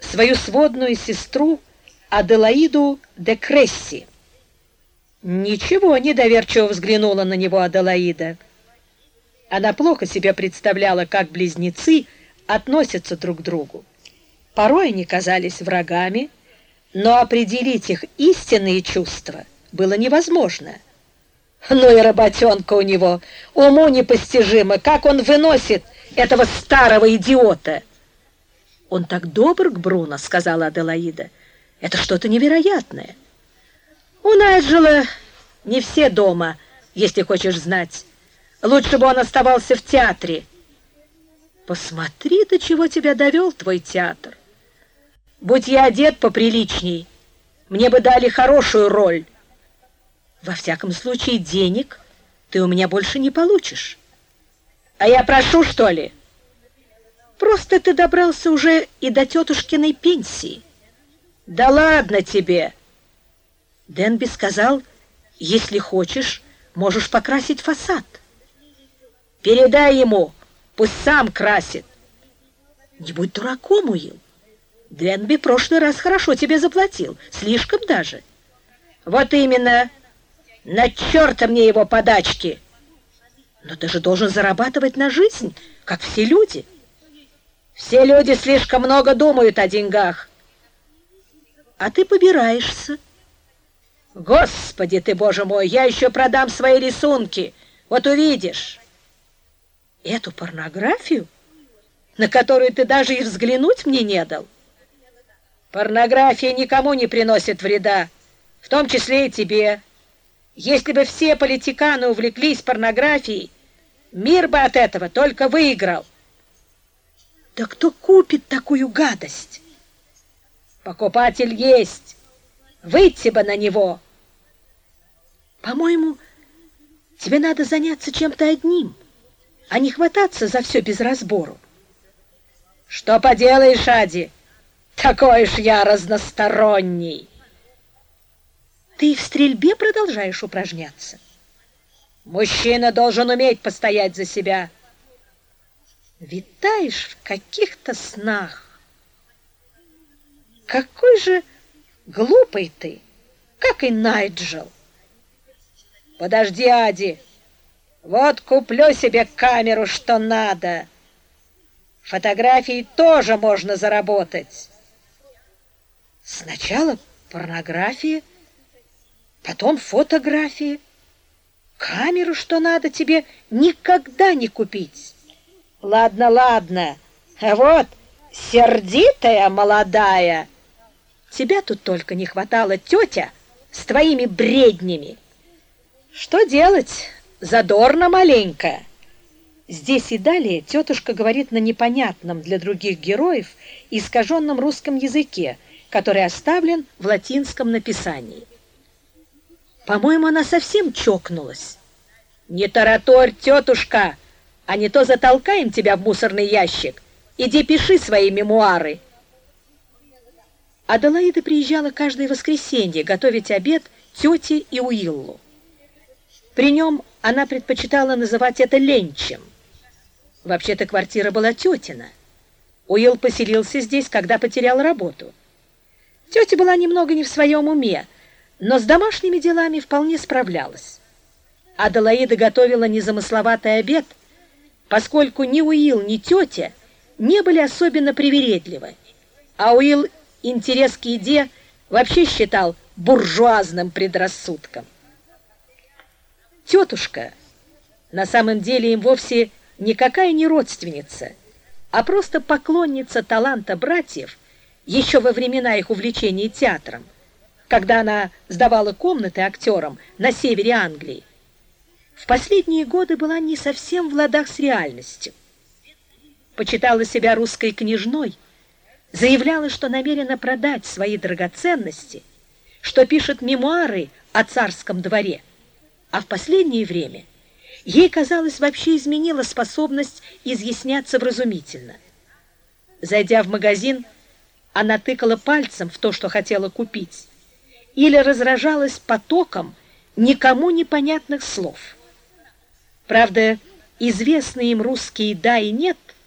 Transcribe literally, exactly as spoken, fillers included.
свою сводную сестру Аделаиду де Кресси. «Ничего», — недоверчиво взглянула на него Аделаида. Она плохо себе представляла, как близнецы относятся друг к другу. Порой они казались врагами, но определить их истинные чувства было невозможно. Ну и работенка у него, уму непостижимо, как он выносит этого старого идиота. «Он так добр к Бруно», — сказала Аделаида. «Это что-то невероятное». «У Найджела не все дома, если хочешь знать. Лучше бы он оставался в театре». «Посмотри, до чего тебя довел твой театр. Будь я одет поприличней, мне бы дали хорошую роль. Во всяком случае, денег ты у меня больше не получишь». «А я прошу, что ли?» «Просто ты добрался уже и до тетушкиной пенсии». «Да ладно тебе!» Денби сказал, если хочешь, можешь покрасить фасад. «Передай ему, пусть сам красит». «Не будь дураком, Уилл. Денби в прошлый раз хорошо тебе заплатил, слишком даже». «Вот именно. На черта мне его подачки!» «Но ты же должен зарабатывать на жизнь, как все люди». «Все люди слишком много думают о деньгах». «А ты побираешься». «Господи ты, Боже мой, я еще продам свои рисунки, вот увидишь». «Эту порнографию, на которую ты даже и взглянуть мне не дал?» «Порнография никому не приносит вреда, в том числе и тебе. Если бы все политиканы увлеклись порнографией, мир бы от этого только выиграл». «Да кто купит такую гадость?» «Покупатель есть. Выйти бы на него». «По-моему, тебе надо заняться чем-то одним, а не хвататься за все без разбору». «Что поделаешь, Ади? Такой уж я разносторонний». «Ты в стрельбе продолжаешь упражняться?» «Мужчина должен уметь постоять за себя». «Витаешь в каких-то снах. Какой же глупый ты, как и Найджел». «Подожди, Ади, вот куплю себе камеру, что надо. Фотографии тоже можно заработать». «Сначала порнография, потом фотографии. Камеру, что надо, тебе никогда не купить». «Ладно, ладно, а вот сердитая молодая. Тебя тут только не хватало, тетя, с твоими бреднями». «Что делать? Задорно маленько». Здесь и далее тетушка говорит на непонятном для других героев искаженном русском языке, который оставлен в латинском написании. По-моему, она совсем чокнулась. «Не тараторь, тетушка, а не то затолкаем тебя в мусорный ящик. Иди пиши свои мемуары». Аделаида приезжала каждое воскресенье готовить обед тете и Уиллу. При нем она предпочитала называть это ленчем. Вообще-то квартира была тетина. Уилл поселился здесь, когда потерял работу. Тетя была немного не в своем уме, но с домашними делами вполне справлялась. Аделаида готовила незамысловатый обед, поскольку ни Уилл, ни тетя не были особенно привередливы, а Уилл интерес к еде вообще считал буржуазным предрассудком. Тетушка на самом деле им вовсе никакая не родственница, а просто поклонница таланта братьев еще во времена их увлечения театром, когда она сдавала комнаты актерам на севере Англии. В последние годы была не совсем в ладах с реальностью. Почитала себя русской княжной, заявляла, что намерена продать свои драгоценности, что пишет мемуары о царском дворе, а в последнее время ей, казалось, вообще изменила способность изъясняться вразумительно. Зайдя в магазин, она тыкала пальцем в то, что хотела купить, или разражалась потоком никому непонятных слов. Правда, известные им русские «да» и «нет»